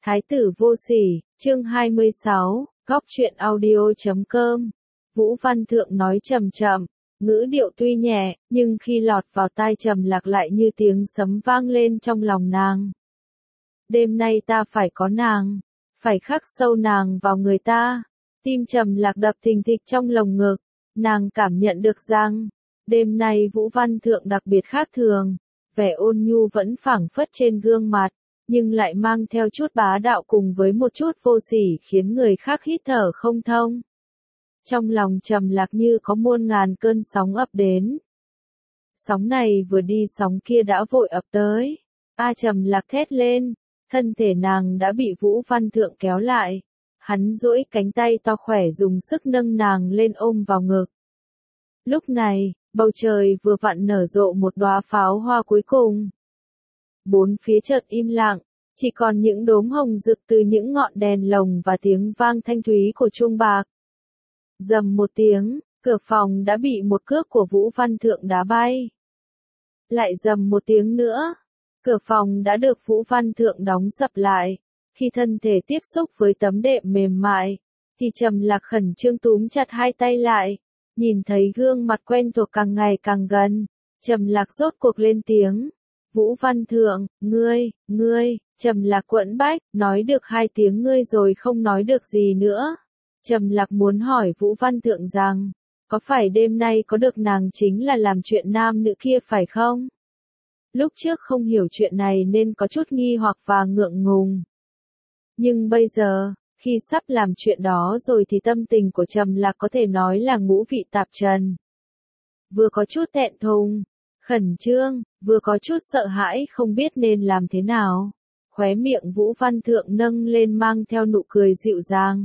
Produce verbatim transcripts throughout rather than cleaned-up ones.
Thái tử vô sỉ, chương hai mươi sáu, góc truyện audio chấm com. Vũ Văn Thượng nói chậm chậm, ngữ điệu tuy nhẹ, nhưng khi lọt vào tai Trầm Lạc lại như tiếng sấm vang lên trong lòng nàng. Đêm nay ta phải có nàng, phải khắc sâu nàng vào người ta. Tim Trầm Lạc đập thình thịch trong lồng ngực, nàng cảm nhận được rằng, đêm nay Vũ Văn Thượng đặc biệt khác thường, vẻ ôn nhu vẫn phảng phất trên gương mặt, nhưng lại mang theo chút bá đạo cùng với một chút vô sỉ khiến người khác hít thở không thông. Trong lòng Trầm Lạc như có muôn ngàn cơn sóng ập đến. Sóng này vừa đi sóng kia đã vội ập tới. A Trầm Lạc thét lên, thân thể nàng đã bị Vũ Văn Thượng kéo lại. Hắn duỗi cánh tay to khỏe dùng sức nâng nàng lên ôm vào ngực. Lúc này, bầu trời vừa vặn nở rộ một đóa pháo hoa cuối cùng. Bốn phía chợt im lặng, chỉ còn những đốm hồng rực từ những ngọn đèn lồng và tiếng vang thanh thúy của chuông bạc. Rầm một tiếng, cửa phòng đã bị một cước của Vũ Văn Thượng đá bay. Lại rầm một tiếng nữa, cửa phòng đã được Vũ Văn Thượng đóng sập lại. Khi thân thể tiếp xúc với tấm đệm mềm mại, thì Trầm Lạc khẩn trương túm chặt hai tay lại, nhìn thấy gương mặt quen thuộc càng ngày càng gần, Trầm Lạc rốt cuộc lên tiếng. Vũ Văn Thượng, ngươi, ngươi, Trầm Lạc quẫn bách, nói được hai tiếng ngươi rồi không nói được gì nữa. Trầm Lạc muốn hỏi Vũ Văn Thượng rằng, có phải đêm nay có được nàng chính là làm chuyện nam nữ kia phải không? Lúc trước không hiểu chuyện này nên có chút nghi hoặc và ngượng ngùng. Nhưng bây giờ, khi sắp làm chuyện đó rồi thì tâm tình của Trầm Lạc có thể nói là ngũ vị tạp trần. Vừa có chút thẹn thùng, khẩn trương, vừa có chút sợ hãi không biết nên làm thế nào. Khóe miệng Vũ Văn Thượng nâng lên mang theo nụ cười dịu dàng.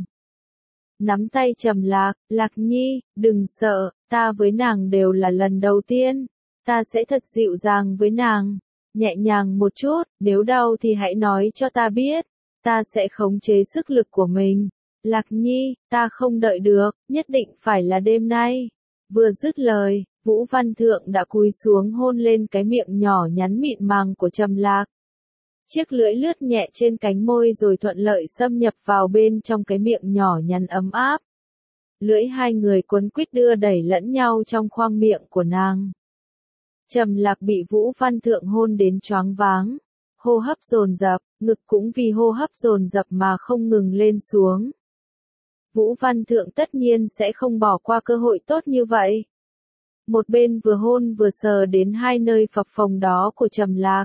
Nắm tay Trầm Lạc, Lạc Nhi, đừng sợ, ta với nàng đều là lần đầu tiên. Ta sẽ thật dịu dàng với nàng, nhẹ nhàng một chút, nếu đau thì hãy nói cho ta biết. Ta sẽ khống chế sức lực của mình. Lạc Nhi, ta không đợi được, nhất định phải là đêm nay. Vừa dứt lời, Vũ Văn Thượng đã cúi xuống hôn lên cái miệng nhỏ nhắn mịn màng của Trầm Lạc. Chiếc lưỡi lướt nhẹ trên cánh môi rồi thuận lợi xâm nhập vào bên trong cái miệng nhỏ nhắn ấm áp. Lưỡi hai người quấn quýt đưa đẩy lẫn nhau trong khoang miệng của nàng. Trầm Lạc bị Vũ Văn Thượng hôn đến choáng váng. Hô hấp dồn dập, ngực cũng vì hô hấp dồn dập mà không ngừng lên xuống. Vũ Văn Thượng tất nhiên sẽ không bỏ qua cơ hội tốt như vậy. Một bên vừa hôn vừa sờ đến hai nơi phập phồng đó của Trầm Lạc.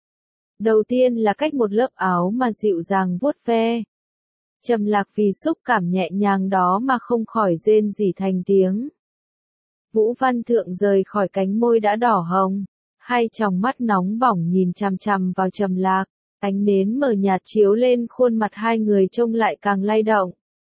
Đầu tiên là cách một lớp áo mà dịu dàng vuốt ve. Trầm Lạc vì xúc cảm nhẹ nhàng đó mà không khỏi rên rỉ thành tiếng. Vũ Văn Thượng rời khỏi cánh môi đã đỏ hồng. Hai tròng mắt nóng bỏng nhìn chằm chằm vào Trầm Lạc, ánh nến mờ nhạt chiếu lên khuôn mặt hai người trông lại càng lay động.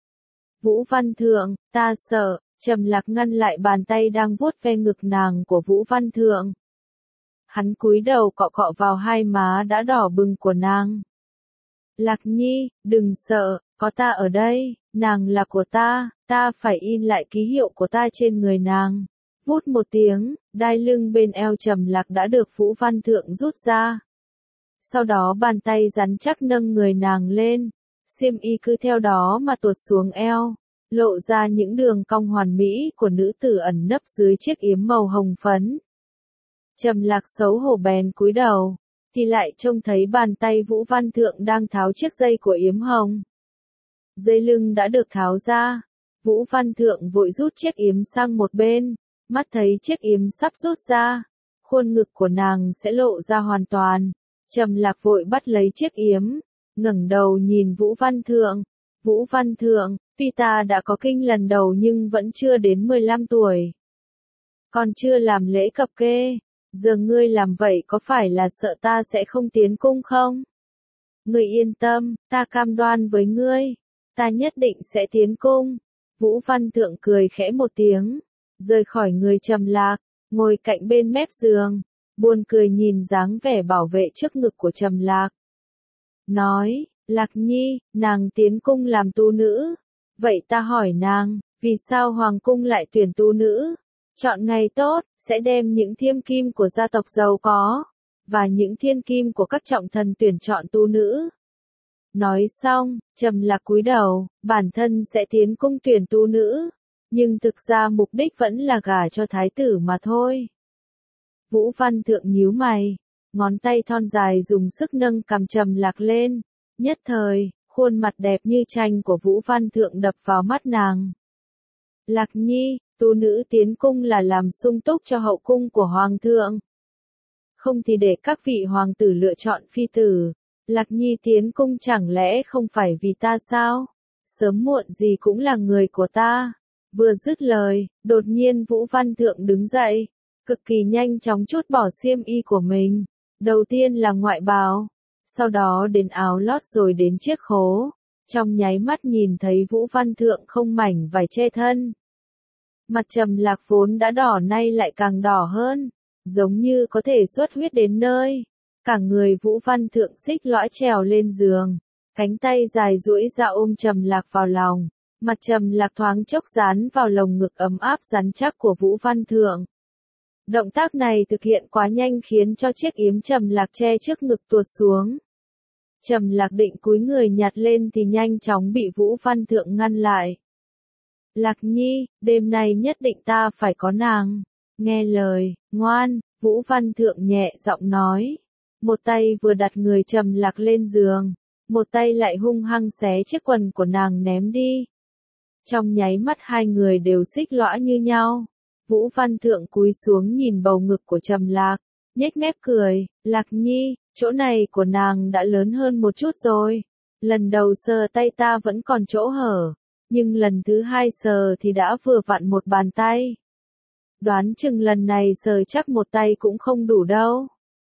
Vũ Văn Thượng, ta sợ, Trầm Lạc ngăn lại bàn tay đang vuốt ve ngực nàng của Vũ Văn Thượng. Hắn cúi đầu cọ cọ vào hai má đã đỏ bừng của nàng. Lạc Nhi, đừng sợ, có ta ở đây, nàng là của ta, ta phải in lại ký hiệu của ta trên người nàng. Vút một tiếng, đai lưng bên eo Trầm Lạc đã được Vũ Văn Thượng rút ra. Sau đó bàn tay rắn chắc nâng người nàng lên, xiêm y cứ theo đó mà tuột xuống eo, lộ ra những đường cong hoàn mỹ của nữ tử ẩn nấp dưới chiếc yếm màu hồng phấn. Trầm Lạc xấu hổ bèn cúi đầu, thì lại trông thấy bàn tay Vũ Văn Thượng đang tháo chiếc dây của yếm hồng. Dây lưng đã được tháo ra, Vũ Văn Thượng vội rút chiếc yếm sang một bên. Mắt thấy chiếc yếm sắp rút ra, khuôn ngực của nàng sẽ lộ ra hoàn toàn. Trầm Lạc vội bắt lấy chiếc yếm, ngẩng đầu nhìn Vũ Văn Thượng. Vũ Văn Thượng, tuy ta đã có kinh lần đầu nhưng vẫn chưa đến mười lăm tuổi. Còn chưa làm lễ cập kê, giờ ngươi làm vậy có phải là sợ ta sẽ không tiến cung không? Ngươi yên tâm, ta cam đoan với ngươi, ta nhất định sẽ tiến cung. Vũ Văn Thượng cười khẽ một tiếng. Rời khỏi người Trầm Lạc, ngồi cạnh bên mép giường, buồn cười nhìn dáng vẻ bảo vệ trước ngực của Trầm Lạc. Nói, Lạc Nhi, nàng tiến cung làm tu nữ. Vậy ta hỏi nàng, vì sao Hoàng cung lại tuyển tu nữ? Chọn ngày tốt, sẽ đem những thiêm kim của gia tộc giàu có, và những thiên kim của các trọng thần tuyển chọn tu nữ. Nói xong, Trầm Lạc cúi đầu, bản thân sẽ tiến cung tuyển tú nữ, nhưng thực ra mục đích vẫn là gả cho thái tử mà thôi. Vũ Văn Thượng nhíu mày, ngón tay thon dài dùng sức nâng cằm Trầm Lạc lên, nhất thời, khuôn mặt đẹp như tranh của Vũ Văn Thượng đập vào mắt nàng. Lạc Nhi, tú nữ tiến cung là làm sung túc cho hậu cung của Hoàng thượng. Không thì để các vị hoàng tử lựa chọn phi tử. Lạc Nhi tiến cung chẳng lẽ không phải vì ta sao? Sớm muộn gì cũng là người của ta. Vừa dứt lời, đột nhiên Vũ Văn Thượng đứng dậy, cực kỳ nhanh chóng trút bỏ xiêm y của mình. Đầu tiên là ngoại bào, sau đó đến áo lót rồi đến chiếc khố. Trong nháy mắt nhìn thấy Vũ Văn Thượng không mảnh vải che thân. Mặt Trầm Lạc vốn đã đỏ nay lại càng đỏ hơn, giống như có thể xuất huyết đến nơi. Cả người Vũ Văn Thượng xích lõi trèo lên giường, cánh tay dài duỗi ra ôm Trầm Lạc vào lòng, mặt Trầm Lạc thoáng chốc dán vào lồng ngực ấm áp rắn chắc của Vũ Văn Thượng. Động tác này thực hiện quá nhanh khiến cho chiếc yếm Trầm Lạc che trước ngực tuột xuống. Trầm Lạc định cúi người nhặt lên thì nhanh chóng bị Vũ Văn Thượng ngăn lại. Lạc Nhi, đêm nay nhất định ta phải có nàng. Nghe lời, ngoan, Vũ Văn Thượng nhẹ giọng nói. Một tay vừa đặt người Trầm Lạc lên giường, một tay lại hung hăng xé chiếc quần của nàng ném đi. Trong nháy mắt hai người đều xích lõa như nhau. Vũ Văn Thượng cúi xuống nhìn bầu ngực của Trầm Lạc, nhếch mép cười, Lạc Nhi, chỗ này của nàng đã lớn hơn một chút rồi. Lần đầu sờ tay ta vẫn còn chỗ hở, nhưng lần thứ hai sờ thì đã vừa vặn một bàn tay. Đoán chừng lần này sờ chắc một tay cũng không đủ đâu.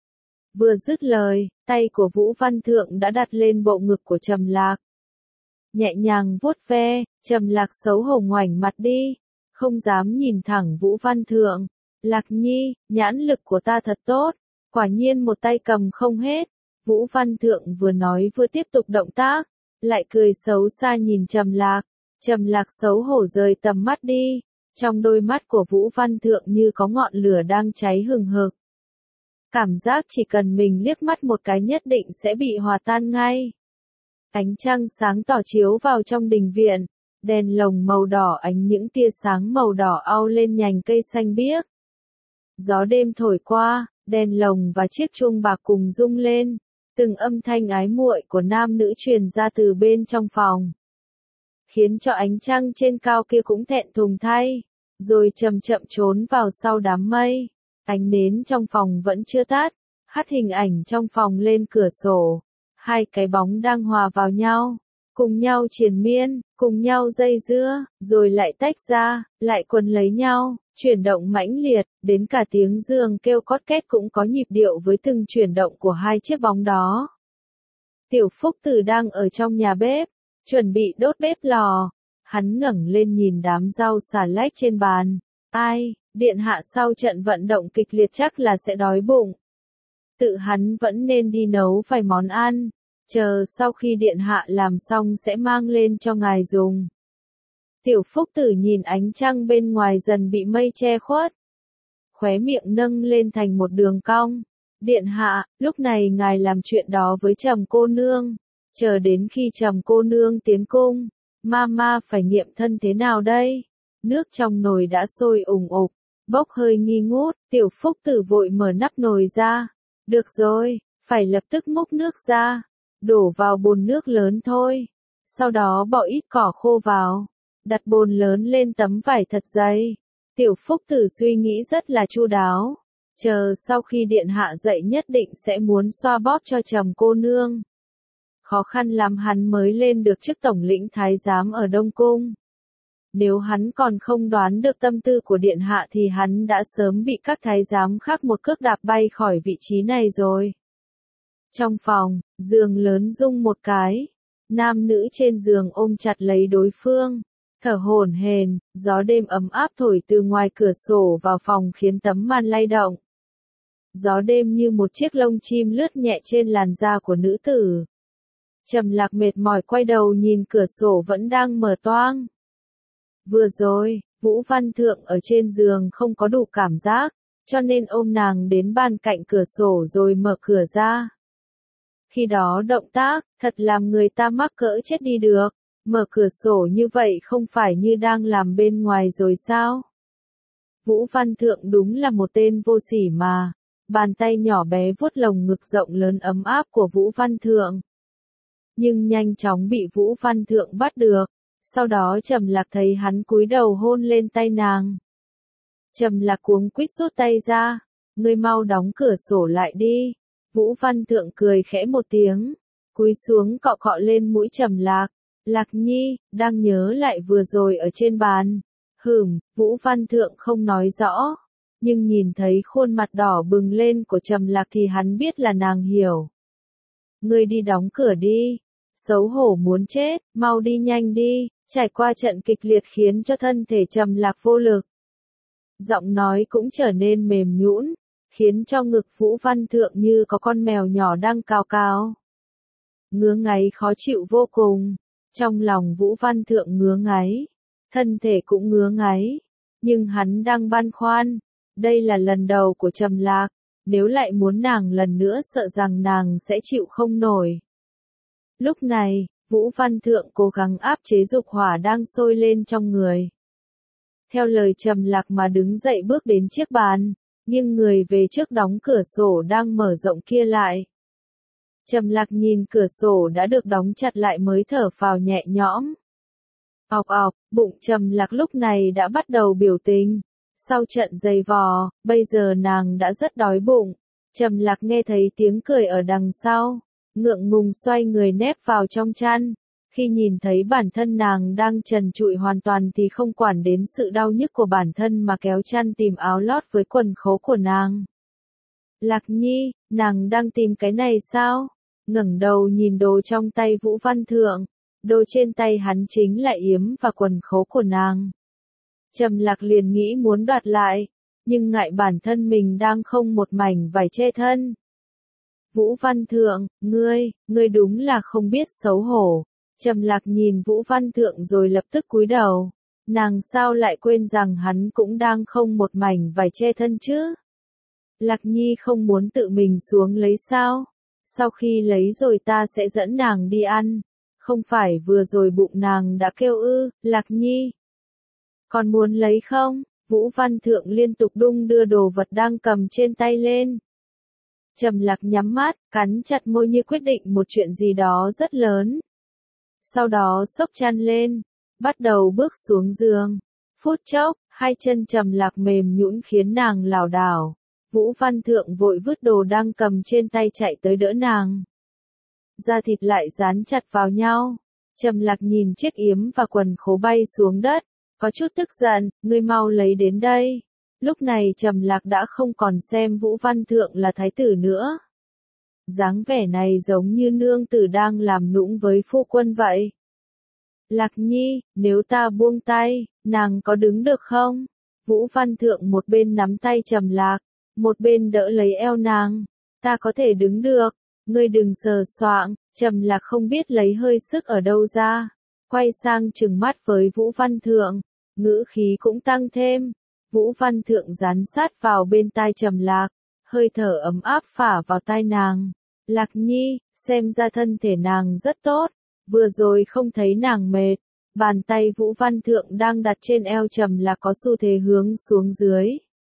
Vừa dứt lời, tay của Vũ Văn Thượng đã đặt lên bộ ngực của Trầm Lạc. Nhẹ nhàng vuốt ve, Trầm Lạc xấu hổ ngoảnh mặt đi, không dám nhìn thẳng Vũ Văn Thượng. Lạc Nhi, nhãn lực của ta thật tốt, quả nhiên một tay cầm không hết. Vũ Văn Thượng vừa nói vừa tiếp tục động tác, lại cười xấu xa nhìn Trầm Lạc. Trầm Lạc xấu hổ rời tầm mắt đi, trong đôi mắt của Vũ Văn Thượng như có ngọn lửa đang cháy hừng hực. Cảm giác chỉ cần mình liếc mắt một cái nhất định sẽ bị hòa tan ngay. Ánh trăng sáng tỏ chiếu vào trong đình viện, đèn lồng màu đỏ ánh những tia sáng màu đỏ au lên nhành cây xanh biếc. Gió đêm thổi qua, đèn lồng và chiếc chuông bạc cùng rung lên, từng âm thanh ái muội của nam nữ truyền ra từ bên trong phòng. Khiến cho ánh trăng trên cao kia cũng thẹn thùng thay, rồi chậm chậm trốn vào sau đám mây. Ánh nến trong phòng vẫn chưa tắt, hắt hình ảnh trong phòng lên cửa sổ. Hai cái bóng đang hòa vào nhau, cùng nhau triền miên, cùng nhau dây dưa, rồi lại tách ra, lại quấn lấy nhau, chuyển động mãnh liệt, đến cả tiếng giường kêu cót két cũng có nhịp điệu với từng chuyển động của hai chiếc bóng đó. Tiểu Phúc Tử đang ở trong nhà bếp, chuẩn bị đốt bếp lò. Hắn ngẩng lên nhìn đám rau xà lách trên bàn. Ai, điện hạ sau trận vận động kịch liệt chắc là sẽ đói bụng. Tự hắn vẫn nên đi nấu vài món ăn, chờ sau khi điện hạ làm xong sẽ mang lên cho ngài dùng. Tiểu Phúc Tử nhìn ánh trăng bên ngoài dần bị mây che khuất. Khóe miệng nâng lên thành một đường cong. Điện hạ, lúc này ngài làm chuyện đó với Trầm cô nương. Chờ đến khi Trầm cô nương tiến cung, Mama phải nghiệm thân thế nào đây? Nước trong nồi đã sôi ủng ục, bốc hơi nghi ngút, Tiểu Phúc Tử vội mở nắp nồi ra. Được rồi, phải lập tức múc nước ra, đổ vào bồn nước lớn thôi. Sau đó bỏ ít cỏ khô vào, đặt bồn lớn lên tấm vải thật dày. Tiểu Phúc Tử suy nghĩ rất là chu đáo. Chờ sau khi điện hạ dậy nhất định sẽ muốn xoa bóp cho Trầm cô nương. Khó khăn lắm hắn mới lên được chức tổng lĩnh thái giám ở Đông Cung. Nếu hắn còn không đoán được tâm tư của điện hạ thì hắn đã sớm bị các thái giám khác một cước đạp bay khỏi vị trí này rồi. Trong phòng, giường lớn rung một cái. Nam nữ trên giường ôm chặt lấy đối phương, thở hổn hển, gió đêm ấm áp thổi từ ngoài cửa sổ vào phòng khiến tấm màn lay động. Gió đêm như một chiếc lông chim lướt nhẹ trên làn da của nữ tử. Trầm Lạc mệt mỏi quay đầu nhìn cửa sổ vẫn đang mở toang. Vừa rồi, Vũ Văn Thượng ở trên giường không có đủ cảm giác, cho nên ôm nàng đến ban cạnh cửa sổ rồi mở cửa ra. Khi đó động tác, thật làm người ta mắc cỡ chết đi được. Mở cửa sổ như vậy không phải như đang làm bên ngoài rồi sao? Vũ Văn Thượng đúng là một tên vô sỉ mà. Bàn tay nhỏ bé vuốt lồng ngực rộng lớn ấm áp của Vũ Văn Thượng. Nhưng nhanh chóng bị Vũ Văn Thượng bắt được. Sau đó Trầm Lạc thấy hắn cúi đầu hôn lên tay nàng. Trầm Lạc cuống quýt rút tay ra. Ngươi mau đóng cửa sổ lại đi. Vũ Văn Thượng cười khẽ một tiếng. Cúi xuống cọ cọ lên mũi Trầm Lạc. Lạc Nhi, đang nhớ lại vừa rồi ở trên bàn. Hửm, Vũ Văn Thượng không nói rõ. Nhưng nhìn thấy khuôn mặt đỏ bừng lên của Trầm Lạc thì hắn biết là nàng hiểu. Ngươi đi đóng cửa đi. Xấu hổ muốn chết, mau đi nhanh đi. Trải qua trận kịch liệt khiến cho thân thể Trầm Lạc vô lực. Giọng nói cũng trở nên mềm nhũn, khiến cho ngực Vũ Văn Thượng như có con mèo nhỏ đang cào cào. Ngứa ngáy khó chịu vô cùng. Trong lòng Vũ Văn Thượng ngứa ngáy. Thân thể cũng ngứa ngáy. Nhưng hắn đang băn khoăn. Đây là lần đầu của Trầm Lạc. Nếu lại muốn nàng lần nữa sợ rằng nàng sẽ chịu không nổi. Lúc này, Vũ Văn Thượng cố gắng áp chế dục hỏa đang sôi lên trong người. Theo lời Trầm Lạc mà đứng dậy bước đến chiếc bàn, nghiêng người về trước đóng cửa sổ đang mở rộng kia lại. Trầm Lạc nhìn cửa sổ đã được đóng chặt lại mới thở phào nhẹ nhõm. Ọc ọc, bụng Trầm Lạc lúc này đã bắt đầu biểu tình. Sau trận giày vò, bây giờ nàng đã rất đói bụng. Trầm Lạc nghe thấy tiếng cười ở đằng sau, ngượng ngùng xoay người nép vào trong chăn. Khi nhìn thấy bản thân nàng đang trần trụi hoàn toàn thì không quản đến sự đau nhức của bản thân mà kéo chăn tìm áo lót với quần khố của nàng. Lạc Nhi, nàng đang tìm cái này sao? Ngẩng đầu nhìn đồ trong tay Vũ Văn Thượng. Đồ trên tay hắn chính là yếm và quần khố của nàng. Trầm Lạc liền nghĩ muốn đoạt lại, nhưng ngại bản thân mình đang không một mảnh vải che thân. Vũ Văn Thượng, ngươi, ngươi đúng là không biết xấu hổ. Trầm Lạc nhìn Vũ Văn Thượng rồi lập tức cúi đầu. Nàng sao lại quên rằng hắn cũng đang không một mảnh vải che thân chứ? Lạc Nhi không muốn tự mình xuống lấy sao? Sau khi lấy rồi ta sẽ dẫn nàng đi ăn. Không phải vừa rồi bụng nàng đã kêu ư, Lạc Nhi. Còn muốn lấy không? Vũ Văn Thượng liên tục đung đưa đồ vật đang cầm trên tay lên. Trầm Lạc nhắm mắt, cắn chặt môi như quyết định một chuyện gì đó rất lớn. Sau đó xốc chăn lên, bắt đầu bước xuống giường. Phút chốc, hai chân Trầm Lạc mềm nhũn khiến nàng lảo đảo. Vũ Văn Thượng vội vứt đồ đang cầm trên tay chạy tới đỡ nàng. Da thịt lại dán chặt vào nhau. Trầm Lạc nhìn chiếc yếm và quần khố bay xuống đất, có chút tức giận, ngươi mau lấy đến đây. Lúc này Trầm Lạc đã không còn xem Vũ Văn Thượng là thái tử nữa. Dáng vẻ này giống như nương tử đang làm nũng với phu quân vậy. Lạc Nhi, nếu ta buông tay, nàng có đứng được không? Vũ Văn Thượng một bên nắm tay Trầm Lạc, một bên đỡ lấy eo nàng. Ta có thể đứng được, ngươi đừng sờ soạng. Trầm Lạc không biết lấy hơi sức ở đâu ra. Quay sang trừng mắt với Vũ Văn Thượng, ngữ khí cũng tăng thêm. Vũ Văn Thượng dán sát vào bên tai Trầm Lạc, hơi thở ấm áp phả vào tai nàng. Lạc Nhi, xem ra thân thể nàng rất tốt, vừa rồi không thấy nàng mệt. Bàn tay Vũ Văn Thượng đang đặt trên eo Trầm Lạc có xu thế hướng xuống dưới.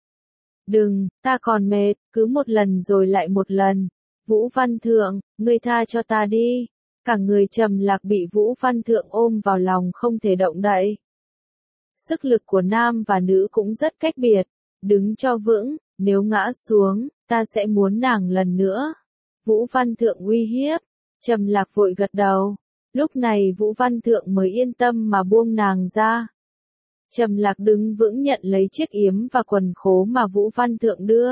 Đừng, ta còn mệt, cứ một lần rồi lại một lần. Vũ Văn Thượng, ngươi tha cho ta đi. Cả người Trầm Lạc bị Vũ Văn Thượng ôm vào lòng không thể động đậy. Sức lực của nam và nữ cũng rất cách biệt. Đứng cho vững, nếu ngã xuống, ta sẽ muốn nàng lần nữa. Vũ Văn Thượng uy hiếp. Trầm Lạc vội gật đầu. Lúc này Vũ Văn Thượng mới yên tâm mà buông nàng ra. Trầm Lạc đứng vững nhận lấy chiếc yếm và quần khố mà Vũ Văn Thượng đưa.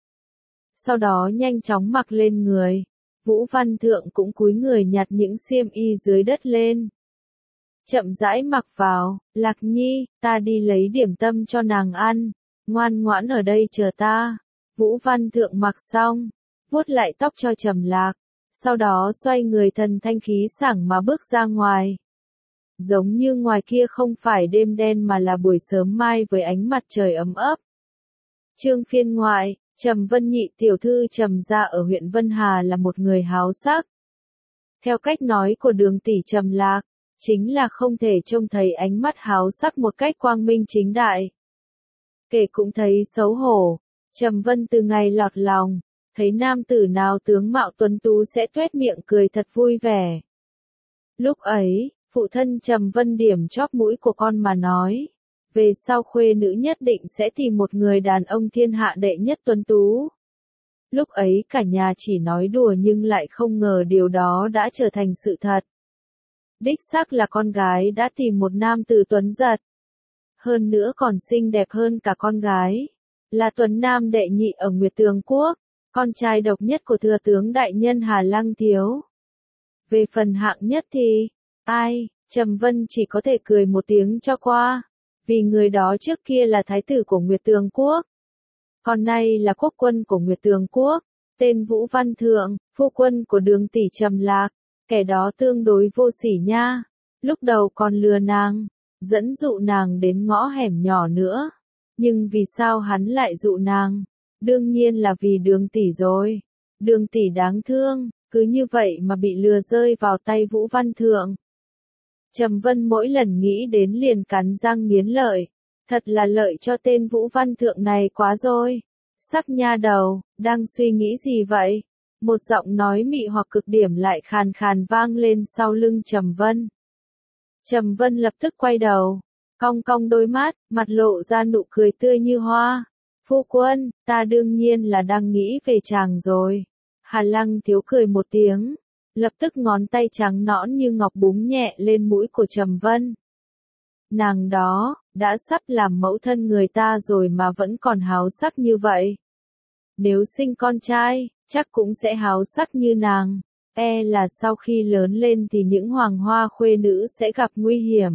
Sau đó nhanh chóng mặc lên người. Vũ Văn Thượng cũng cúi người nhặt những xiêm y dưới đất lên. Chậm rãi mặc vào. Lạc Nhi, ta đi lấy điểm tâm cho nàng ăn. Ngoan ngoãn ở đây chờ ta. Vũ Văn Thượng mặc xong, vuốt lại tóc cho Trầm Lạc. Sau đó xoay người thần thanh khí sảng mà bước ra ngoài. Giống như ngoài kia không phải đêm đen mà là buổi sớm mai với ánh mặt trời ấm ấp. Chương phiên ngoại, Trầm Vân Nhị tiểu thư Trầm gia ở huyện Vân Hà là một người háo sắc, Theo cách nói của Đường tỷ Trầm Lạc, chính là không thể trông thấy ánh mắt háo sắc một cách quang minh chính đại. Kể cũng thấy xấu hổ, Trầm Vân từ ngày lọt lòng, thấy nam tử nào tướng mạo tuấn tú sẽ tuét miệng cười thật vui vẻ. Lúc ấy, phụ thân Trầm Vân điểm chóp mũi của con mà nói, về sau khuê nữ nhất định sẽ tìm một người đàn ông thiên hạ đệ nhất tuấn tú. Lúc ấy cả nhà chỉ nói đùa nhưng lại không ngờ điều đó đã trở thành sự thật. Đích xác là con gái đã tìm một nam tử tuấn giật. Hơn nữa còn xinh đẹp hơn cả con gái. Là tuấn nam đệ nhị ở Nguyệt Tường Quốc, con trai độc nhất của thừa tướng đại nhân Hà Lăng Thiếu. Về phần hạng nhất thì, ai, Trầm Vân chỉ có thể cười một tiếng cho qua, vì người đó trước kia là thái tử của Nguyệt Tường Quốc. Còn nay là quốc quân của Nguyệt Tường Quốc, tên Vũ Văn Thượng, phu quân của Đường tỷ Trầm Lạc, kẻ đó tương đối vô sỉ nha, lúc đầu còn lừa nàng, dẫn dụ nàng đến ngõ hẻm nhỏ nữa. Nhưng vì sao hắn lại dụ nàng? Đương nhiên là vì Đường tỷ rồi. Đường tỷ đáng thương, cứ như vậy mà bị lừa rơi vào tay Vũ Văn Thượng. Trầm Vân mỗi lần nghĩ đến liền cắn răng nghiến lợi. Thật là lợi cho tên Vũ Văn Thượng này quá rồi. Sắc nha đầu, đang suy nghĩ gì vậy? Một giọng nói mị hoặc cực điểm lại khàn khàn vang lên sau lưng Trầm Vân. Trầm Vân lập tức quay đầu, cong cong đôi mắt, mặt lộ ra nụ cười tươi như hoa. Phu quân, ta đương nhiên là đang nghĩ về chàng rồi. Hà Lăng Thiếu cười một tiếng, lập tức ngón tay trắng nõn như ngọc búng nhẹ lên mũi của Trầm Vân. Nàng đó, đã sắp làm mẫu thân người ta rồi mà vẫn còn háo sắc như vậy. Nếu sinh con trai, chắc cũng sẽ háo sắc như nàng. E là sau khi lớn lên thì những hoàng hoa khuê nữ sẽ gặp nguy hiểm.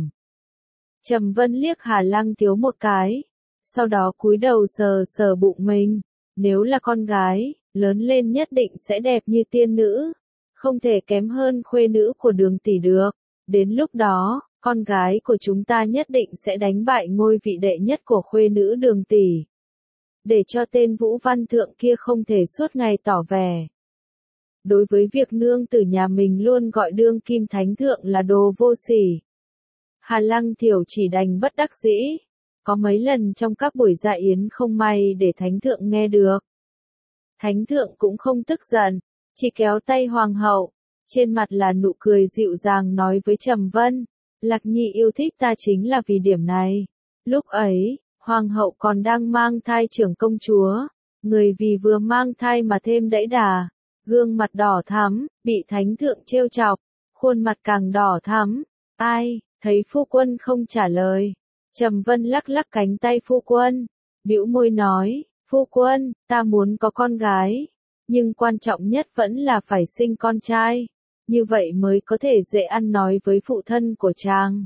Trầm Vân liếc Hà Lăng Thiếu một cái, sau đó cúi đầu sờ sờ bụng mình. Nếu là con gái, lớn lên nhất định sẽ đẹp như tiên nữ, không thể kém hơn khuê nữ của Đường tỷ được. Đến lúc đó, con gái của chúng ta nhất định sẽ đánh bại ngôi vị đệ nhất của khuê nữ Đường tỷ. Để cho tên Vũ Văn Thượng kia không thể suốt ngày tỏ vẻ. Đối với việc nương tử nhà mình luôn gọi đương kim thánh thượng là đồ vô sỉ. Hà Lăng Thiểu chỉ đành bất đắc dĩ. Có mấy lần trong các buổi dạ yến không may để thánh thượng nghe được. Thánh thượng cũng không tức giận, chỉ kéo tay hoàng hậu, trên mặt là nụ cười dịu dàng nói với Trầm Vân, Lạc Nhi yêu thích ta chính là vì điểm này. Lúc ấy, hoàng hậu còn đang mang thai trưởng công chúa, người vì vừa mang thai mà thêm đẫy đà, gương mặt đỏ thắm, bị thánh thượng trêu chọc, khuôn mặt càng đỏ thắm. Ai, thấy phu quân không trả lời. Trầm Vân lắc lắc cánh tay phu quân, bĩu môi nói, phu quân, ta muốn có con gái, nhưng quan trọng nhất vẫn là phải sinh con trai, như vậy mới có thể dễ ăn nói với phụ thân của chàng.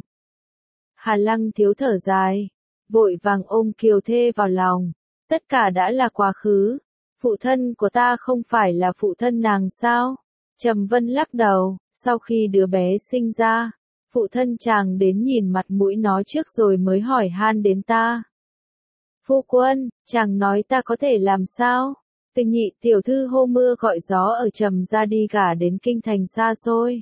Hà Lăng Thiếu thở dài, vội vàng ôm Kiều Thê vào lòng, tất cả đã là quá khứ, phụ thân của ta không phải là phụ thân nàng sao? Trầm Vân lắc đầu, sau khi đứa bé sinh ra, phụ thân chàng đến nhìn mặt mũi nó trước rồi mới hỏi han đến ta. Phu quân, chàng nói ta có thể làm sao? Từ nhị tiểu thư hô mưa gọi gió ở Trầm gia đi gả đến kinh thành xa xôi.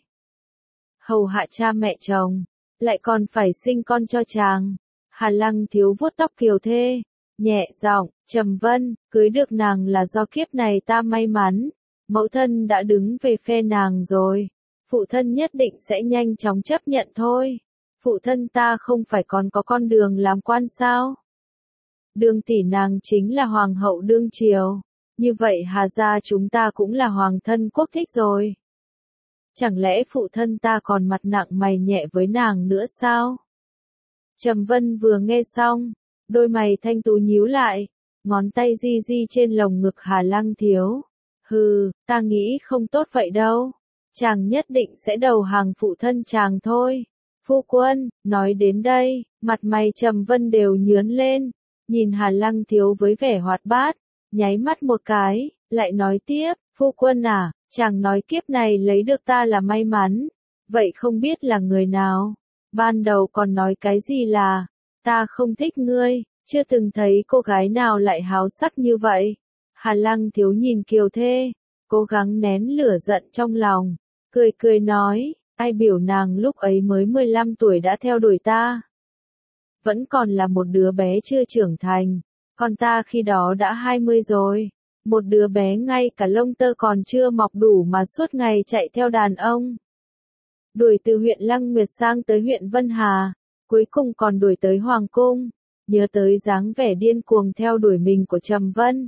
Hầu hạ cha mẹ chồng, lại còn phải sinh con cho chàng. Hà Lăng Thiếu vuốt tóc Kiều Thê, nhẹ giọng, Trầm Vân, cưới được nàng là do kiếp này ta may mắn, mẫu thân đã đứng về phe nàng rồi. Phụ thân nhất định sẽ nhanh chóng chấp nhận thôi. Phụ thân ta không phải còn có con Đường làm quan sao? Đường tỷ nàng chính là hoàng hậu đương triều. Như vậy Hà gia chúng ta cũng là hoàng thân quốc thích rồi. Chẳng lẽ phụ thân ta còn mặt nặng mày nhẹ với nàng nữa sao? Trầm Vân vừa nghe xong, đôi mày thanh tú nhíu lại, ngón tay di di trên lồng ngực Hà Lăng Thiếu. Hừ, ta nghĩ không tốt vậy đâu. Chàng nhất định sẽ đầu hàng phụ thân chàng thôi. Phu quân, nói đến đây, mặt mày Trầm Vân đều nhướng lên, nhìn Hà Lăng Thiếu với vẻ hoạt bát, nháy mắt một cái, lại nói tiếp, phu quân à, chàng nói kiếp này lấy được ta là may mắn, vậy không biết là người nào? Ban đầu còn nói cái gì là, ta không thích ngươi, chưa từng thấy cô gái nào lại háo sắc như vậy. Hà Lăng Thiếu nhìn Kiều Thê, cố gắng nén lửa giận trong lòng, cười cười nói, ai biểu nàng lúc ấy mới mười lăm tuổi đã theo đuổi ta. Vẫn còn là một đứa bé chưa trưởng thành, còn ta khi đó đã hai mươi rồi. Một đứa bé ngay cả lông tơ còn chưa mọc đủ mà suốt ngày chạy theo đàn ông. Đuổi từ huyện Lăng Nguyệt sang tới huyện Vân Hà, cuối cùng còn đuổi tới Hoàng Cung, nhớ tới dáng vẻ điên cuồng theo đuổi mình của Trầm Vân.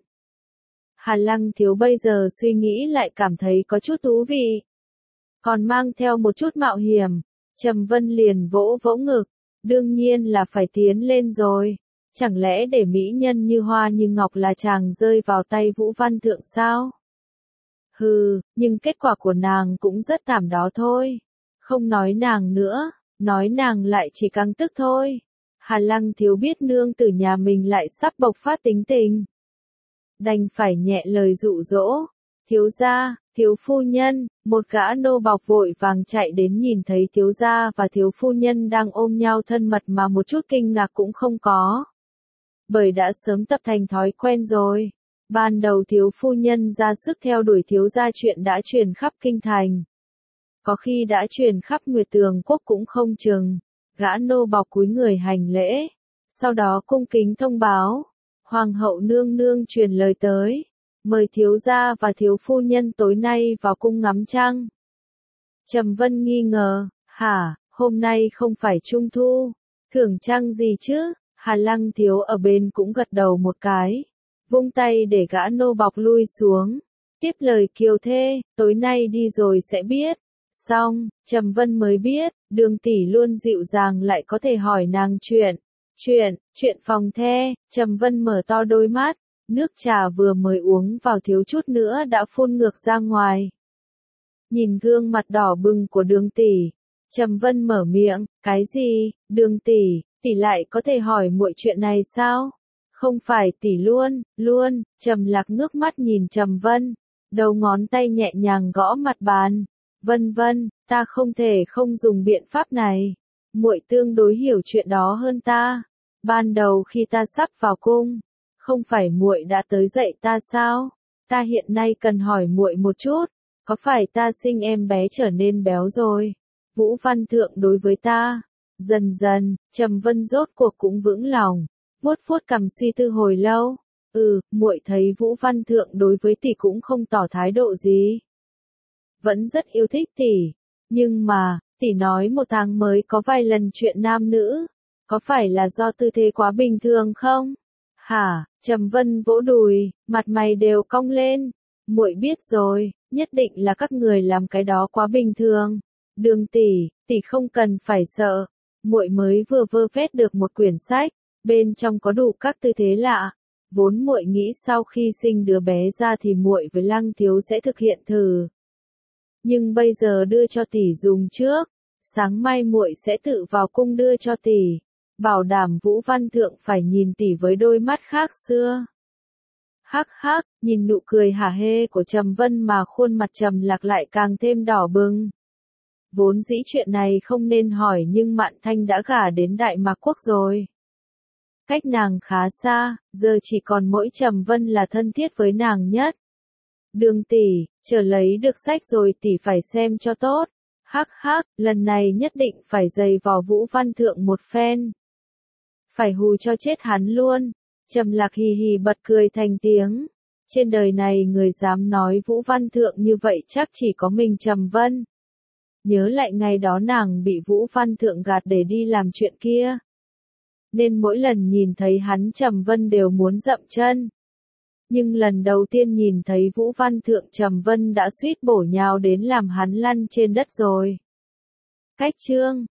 Hà Lăng Thiếu bây giờ suy nghĩ lại cảm thấy có chút thú vị. Còn mang theo một chút mạo hiểm, Trầm Vân liền vỗ vỗ ngực, đương nhiên là phải tiến lên rồi. Chẳng lẽ để mỹ nhân như hoa như ngọc là chàng rơi vào tay Vũ Văn Thượng sao? Hừ, nhưng kết quả của nàng cũng rất thảm đó thôi. Không nói nàng nữa, nói nàng lại chỉ căng tức thôi. Hà Lăng Thiếu biết nương tử nhà mình lại sắp bộc phát tính tình. Đành phải nhẹ lời dụ dỗ. Thiếu gia, thiếu phu nhân, một gã nô bọc vội vàng chạy đến nhìn thấy thiếu gia và thiếu phu nhân đang ôm nhau thân mật mà một chút kinh ngạc cũng không có. Bởi đã sớm tập thành thói quen rồi. Ban đầu thiếu phu nhân ra sức theo đuổi thiếu gia chuyện đã truyền khắp kinh thành. Có khi đã truyền khắp Nguyệt Tường Quốc cũng không chừng. Gã nô bọc cúi người hành lễ. Sau đó cung kính thông báo. Hoàng hậu nương nương truyền lời tới. Mời thiếu gia và thiếu phu nhân tối nay vào cung ngắm trăng. Trầm Vân nghi ngờ. Hả, hôm nay không phải trung thu. Thưởng trăng gì chứ? Hà Lăng Thiếu ở bên cũng gật đầu một cái. Vung tay để gã nô bọc lui xuống. Tiếp lời kiều thê, tối nay đi rồi sẽ biết. Xong, Trầm Vân mới biết, Đường tỷ luôn dịu dàng lại có thể hỏi nàng chuyện. Chuyện, chuyện phòng the, Trầm Vân mở to đôi mắt, nước trà vừa mới uống vào thiếu chút nữa đã phun ngược ra ngoài. Nhìn gương mặt đỏ bừng của Đường tỷ, Trầm Vân mở miệng, cái gì, Đường tỷ, tỷ lại có thể hỏi muội chuyện này sao? Không phải tỷ luôn, luôn, Trầm Lạc ngước mắt nhìn Trầm Vân, đầu ngón tay nhẹ nhàng gõ mặt bàn. Vân Vân, ta không thể không dùng biện pháp này. Muội tương đối hiểu chuyện đó hơn ta. Ban đầu khi ta sắp vào cung, không phải muội đã tới dạy ta sao? Ta hiện nay cần hỏi muội một chút, có phải ta sinh em bé trở nên béo rồi? Vũ Văn Thượng đối với ta. Dần dần, Trầm Vân rốt cuộc cũng vững lòng, vuốt vuốt cằm suy tư hồi lâu. Ừ, muội thấy Vũ Văn Thượng đối với tỷ cũng không tỏ thái độ gì. Vẫn rất yêu thích tỷ, nhưng mà, tỷ nói một tháng mới có vài lần chuyện nam nữ, có phải là do tư thế quá bình thường không? Hả? Trầm Vân vỗ đùi, mặt mày đều cong lên. Muội biết rồi, nhất định là các người làm cái đó quá bình thường. Đường tỷ, tỷ không cần phải sợ. Muội mới vừa vơ vét được một quyển sách, bên trong có đủ các tư thế lạ. Vốn muội nghĩ sau khi sinh đứa bé ra thì muội với Lăng Thiếu sẽ thực hiện thử. Nhưng bây giờ đưa cho tỷ dùng trước, sáng mai muội sẽ tự vào cung đưa cho tỷ, bảo đảm Vũ Văn Thượng phải nhìn tỷ với đôi mắt khác xưa. Hắc hắc, nhìn nụ cười hả hê của Trầm Vân mà khuôn mặt Trầm Lạc lại càng thêm đỏ bừng. Vốn dĩ chuyện này không nên hỏi nhưng Mạn Thanh đã gả đến Đại Mạc Quốc rồi. Cách nàng khá xa, giờ chỉ còn mỗi Trầm Vân là thân thiết với nàng nhất. Đường tỷ, chờ lấy được sách rồi tỷ phải xem cho tốt. Hắc hắc, lần này nhất định phải giày vò Vũ Văn Thượng một phen. Phải hù cho chết hắn luôn. Trầm Lạc hì hì bật cười thành tiếng. Trên đời này người dám nói Vũ Văn Thượng như vậy chắc chỉ có mình Trầm Vân. Nhớ lại ngày đó nàng bị Vũ Văn Thượng gạt để đi làm chuyện kia. Nên mỗi lần nhìn thấy hắn Trầm Vân đều muốn dậm chân. Nhưng lần đầu tiên nhìn thấy Vũ Văn Thượng Trầm Vân đã suýt bổ nhào đến làm hắn lăn trên đất rồi. Cách chương